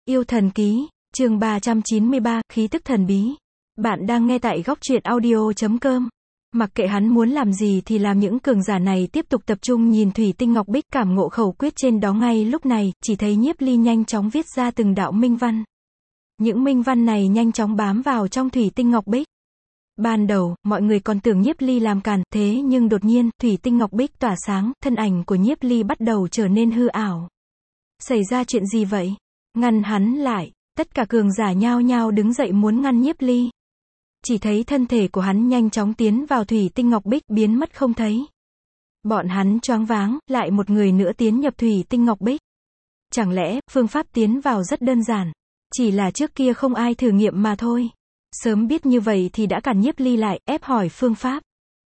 Yêu thần ký, chương 393, khí tức thần bí. Bạn đang nghe tại góc truyện audio.com. Mặc kệ hắn muốn làm gì thì làm, những cường giả này tiếp tục tập trung nhìn thủy tinh ngọc bích, cảm ngộ khẩu quyết trên đó. Ngay lúc này, chỉ thấy Nhiếp Ly nhanh chóng viết ra từng đạo minh văn. Những minh văn này nhanh chóng bám vào trong thủy tinh ngọc bích. Ban đầu, mọi người còn tưởng Nhiếp Ly làm càn, thế nhưng đột nhiên, thủy tinh ngọc bích tỏa sáng, thân ảnh của Nhiếp Ly bắt đầu trở nên hư ảo. Xảy ra chuyện gì vậy? Ngăn hắn lại. Tất cả cường giả nhao nhao đứng dậy muốn ngăn Nhiếp Ly. Chỉ thấy thân thể của hắn nhanh chóng tiến vào thủy tinh ngọc bích, biến mất không thấy. Bọn hắn choáng váng, lại một người nữa tiến nhập thủy tinh ngọc bích. Chẳng lẽ, phương pháp tiến vào rất đơn giản, chỉ là trước kia không ai thử nghiệm mà thôi. Sớm biết như vậy thì đã cản Nhiếp Ly lại, ép hỏi phương pháp.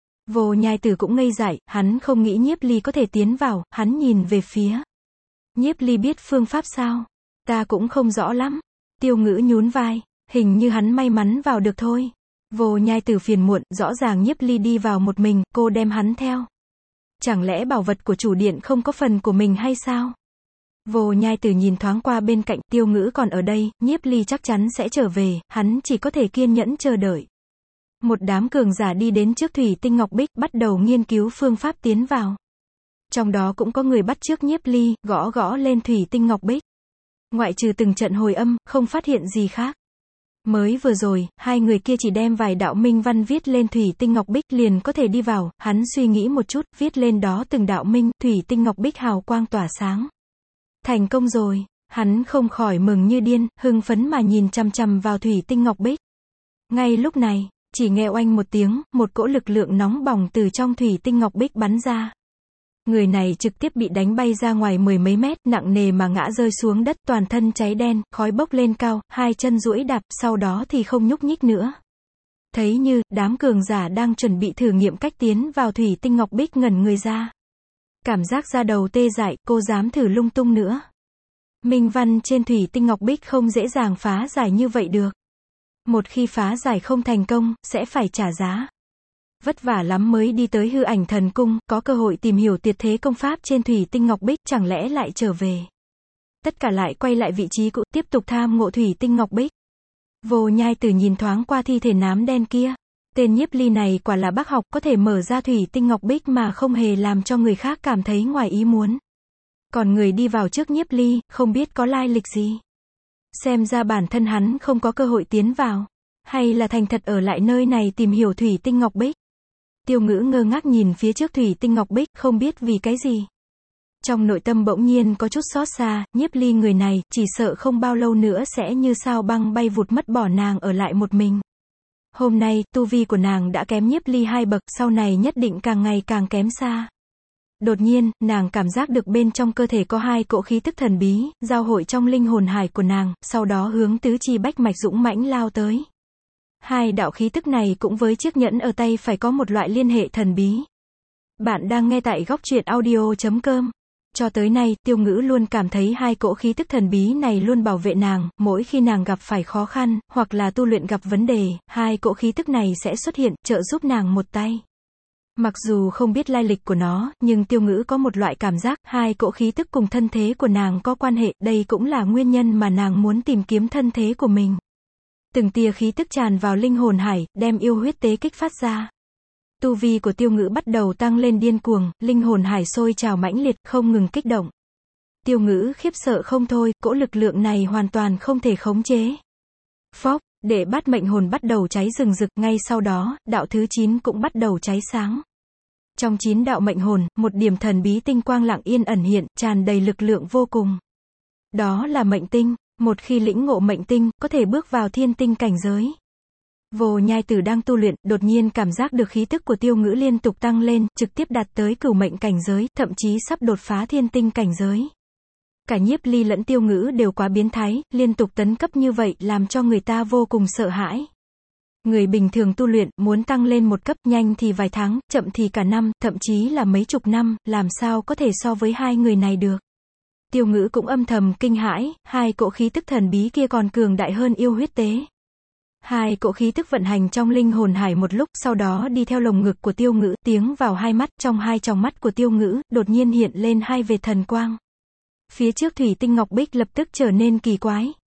Vô Nhai Tử cũng ngây dại, hắn không nghĩ Nhiếp Ly có thể tiến vào, hắn nhìn về phía. Nhiếp Ly biết phương pháp sao? Ta cũng không rõ lắm. Tiêu Ngữ nhún vai, hình như hắn may mắn vào được thôi. Vô Nhai Tử phiền muộn, rõ ràng Nhiếp Ly đi vào một mình, cô đem hắn theo. Chẳng lẽ bảo vật của chủ điện không có phần của mình hay sao? Vô Nhai Tử nhìn thoáng qua bên cạnh, Tiêu Ngữ còn ở đây, Nhiếp Ly chắc chắn sẽ trở về, hắn chỉ có thể kiên nhẫn chờ đợi. Một đám cường giả đi đến trước thủy tinh ngọc bích, bắt đầu nghiên cứu phương pháp tiến vào. Trong đó cũng có người bắt chước Nhiếp Ly, gõ gõ lên thủy tinh ngọc bích. Ngoại trừ từng trận hồi âm, không phát hiện gì khác. Mới vừa rồi, hai người kia chỉ đem vài đạo minh văn viết lên thủy tinh ngọc bích liền có thể đi vào, hắn suy nghĩ một chút, viết lên đó từng đạo minh, thủy tinh ngọc bích hào quang tỏa sáng. Thành công rồi, hắn không khỏi mừng như điên, hưng phấn mà nhìn chằm chằm vào thủy tinh ngọc bích. Ngay lúc này, chỉ nghe oanh một tiếng, một cỗ lực lượng nóng bỏng từ trong thủy tinh ngọc bích bắn ra. Người này trực tiếp bị đánh bay ra ngoài mười mấy mét, nặng nề mà ngã rơi xuống đất, toàn thân cháy đen, khói bốc lên cao, hai chân duỗi đạp, sau đó thì không nhúc nhích nữa. Thấy như, đám cường giả đang chuẩn bị thử nghiệm cách tiến vào thủy tinh ngọc bích ngẩn người ra. Cảm giác da đầu tê dại, cô dám thử lung tung nữa. Minh văn trên thủy tinh ngọc bích không dễ dàng phá giải như vậy được. Một khi phá giải không thành công, sẽ phải trả giá. Vất vả lắm mới đi tới Hư Ảnh Thần Cung, có cơ hội tìm hiểu tuyệt thế công pháp trên thủy tinh ngọc bích, chẳng lẽ lại trở về. Tất cả lại quay lại vị trí cũ, tiếp tục tham ngộ thủy tinh ngọc bích. Vô Nhai Tử nhìn thoáng qua thi thể nám đen kia. Tên Nhiếp Ly này quả là bác học, có thể mở ra thủy tinh ngọc bích mà không hề làm cho người khác cảm thấy ngoài ý muốn. Còn người đi vào trước Nhiếp Ly, không biết có lai lịch gì. Xem ra bản thân hắn không có cơ hội tiến vào. Hay là thành thật ở lại nơi này tìm hiểu thủy tinh ngọc bích. Tiêu Ngữ ngơ ngác nhìn phía trước thủy tinh ngọc bích, không biết vì cái gì. Trong nội tâm bỗng nhiên có chút xót xa, Nhiếp Ly người này, chỉ sợ không bao lâu nữa sẽ như sao băng bay vụt mất, bỏ nàng ở lại một mình. Hôm nay, tu vi của nàng đã kém Nhiếp Ly 2 bậc, sau này nhất định càng ngày càng kém xa. Đột nhiên, nàng cảm giác được bên trong cơ thể có hai cỗ khí tức thần bí, giao hội trong linh hồn hải của nàng, sau đó hướng tứ chi bách mạch dũng mãnh lao tới. Hai đạo khí tức này cũng với chiếc nhẫn ở tay phải có một loại liên hệ thần bí. Bạn đang nghe tại góc truyện audio.com. Cho tới nay, Tiêu Ngữ luôn cảm thấy hai cỗ khí tức thần bí này luôn bảo vệ nàng, mỗi khi nàng gặp phải khó khăn, hoặc là tu luyện gặp vấn đề, hai cỗ khí tức này sẽ xuất hiện, trợ giúp nàng một tay. Mặc dù không biết lai lịch của nó, nhưng Tiêu Ngữ có một loại cảm giác, hai cỗ khí tức cùng thân thế của nàng có quan hệ, đây cũng là nguyên nhân mà nàng muốn tìm kiếm thân thế của mình. Từng tia khí tức tràn vào linh hồn hải, đem yêu huyết tế kích phát ra. Tu vi của Tiêu Ngữ bắt đầu tăng lên điên cuồng, linh hồn hải sôi trào mãnh liệt, không ngừng kích động. Tiêu Ngữ khiếp sợ không thôi, cỗ lực lượng này hoàn toàn không thể khống chế. Phốc, đệ bát mệnh hồn bắt đầu cháy rừng rực, ngay sau đó, đạo thứ 9 cũng bắt đầu cháy sáng. Trong 9 đạo mệnh hồn, một điểm thần bí tinh quang lặng yên ẩn hiện, tràn đầy lực lượng vô cùng. Đó là mệnh tinh. Một khi lĩnh ngộ mệnh tinh, có thể bước vào thiên tinh cảnh giới. Vô Nhai Tử đang tu luyện, đột nhiên cảm giác được khí tức của Tiêu Ngữ liên tục tăng lên, trực tiếp đạt tới cửu mệnh cảnh giới, thậm chí sắp đột phá thiên tinh cảnh giới. Cả Nhiếp Ly lẫn Tiêu Ngữ đều quá biến thái, liên tục tấn cấp như vậy, làm cho người ta vô cùng sợ hãi. Người bình thường tu luyện, muốn tăng lên một cấp, nhanh thì vài tháng, chậm thì cả năm, thậm chí là mấy chục năm, làm sao có thể so với hai người này được. Tiêu Ngữ cũng âm thầm kinh hãi, hai cỗ khí tức thần bí kia còn cường đại hơn yêu huyết tế. Hai cỗ khí tức vận hành trong linh hồn hải một lúc, sau đó đi theo lồng ngực của Tiêu Ngữ, tiến vào hai mắt, trong hai tròng mắt của Tiêu Ngữ, đột nhiên hiện lên hai vệt thần quang. Phía trước thủy tinh ngọc bích lập tức trở nên kỳ quái,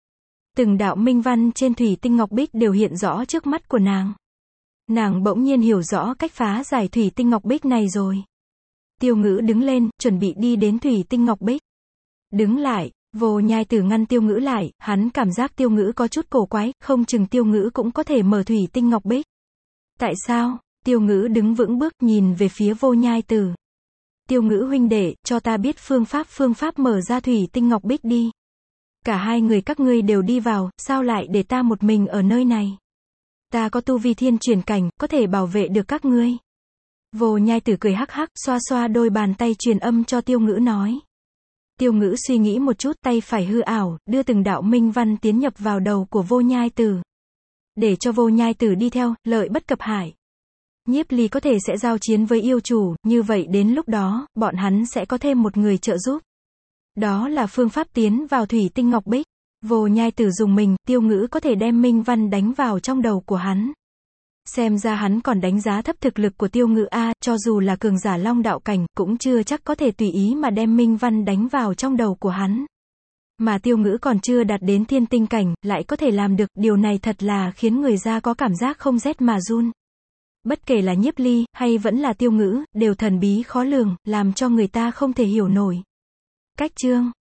Từng đạo minh văn trên thủy tinh ngọc bích đều hiện rõ trước mắt của nàng. Nàng bỗng nhiên hiểu rõ cách phá giải thủy tinh ngọc bích này rồi. Tiêu Ngữ đứng lên, chuẩn bị đi đến thủy tinh ngọc bích. Đứng lại, Vô Nhai Tử ngăn Tiêu Ngữ lại, hắn cảm giác Tiêu Ngữ có chút cổ quái, không chừng Tiêu Ngữ cũng có thể mở thủy tinh ngọc bích. Tại sao? Tiêu Ngữ đứng vững bước nhìn về phía Vô Nhai Tử. Tiêu Ngữ huynh đệ, cho ta biết phương pháp mở ra thủy tinh ngọc bích đi. Cả hai người các ngươi đều đi vào, sao lại để ta một mình ở nơi này? Ta có tu vi thiên chuyển cảnh, có thể bảo vệ được các ngươi. Vô Nhai Tử cười hắc hắc, xoa xoa đôi bàn tay truyền âm cho Tiêu Ngữ nói. Tiêu Ngữ suy nghĩ một chút, tay phải hư ảo, đưa từng đạo minh văn tiến nhập vào đầu của Vô Nhai Tử. Để cho Vô Nhai Tử đi theo, lợi bất cập hại. Nhiếp Ly có thể sẽ giao chiến với yêu chủ, như vậy đến lúc đó, bọn hắn sẽ có thêm một người trợ giúp. Đó là phương pháp tiến vào thủy tinh ngọc bích. Vô Nhai Tử dùng mình, Tiêu Ngữ có thể đem minh văn đánh vào trong đầu của hắn. Xem ra hắn còn đánh giá thấp thực lực của Tiêu Ngữ a, cho dù là cường giả long đạo cảnh, cũng chưa chắc có thể tùy ý mà đem minh văn đánh vào trong đầu của hắn. Mà Tiêu Ngữ còn chưa đạt đến thiên tinh cảnh, lại có thể làm được, điều này thật là khiến người ta có cảm giác không rét mà run. Bất kể là Nhiếp Ly, hay vẫn là Tiêu Ngữ, đều thần bí khó lường, làm cho người ta không thể hiểu nổi. Cách chương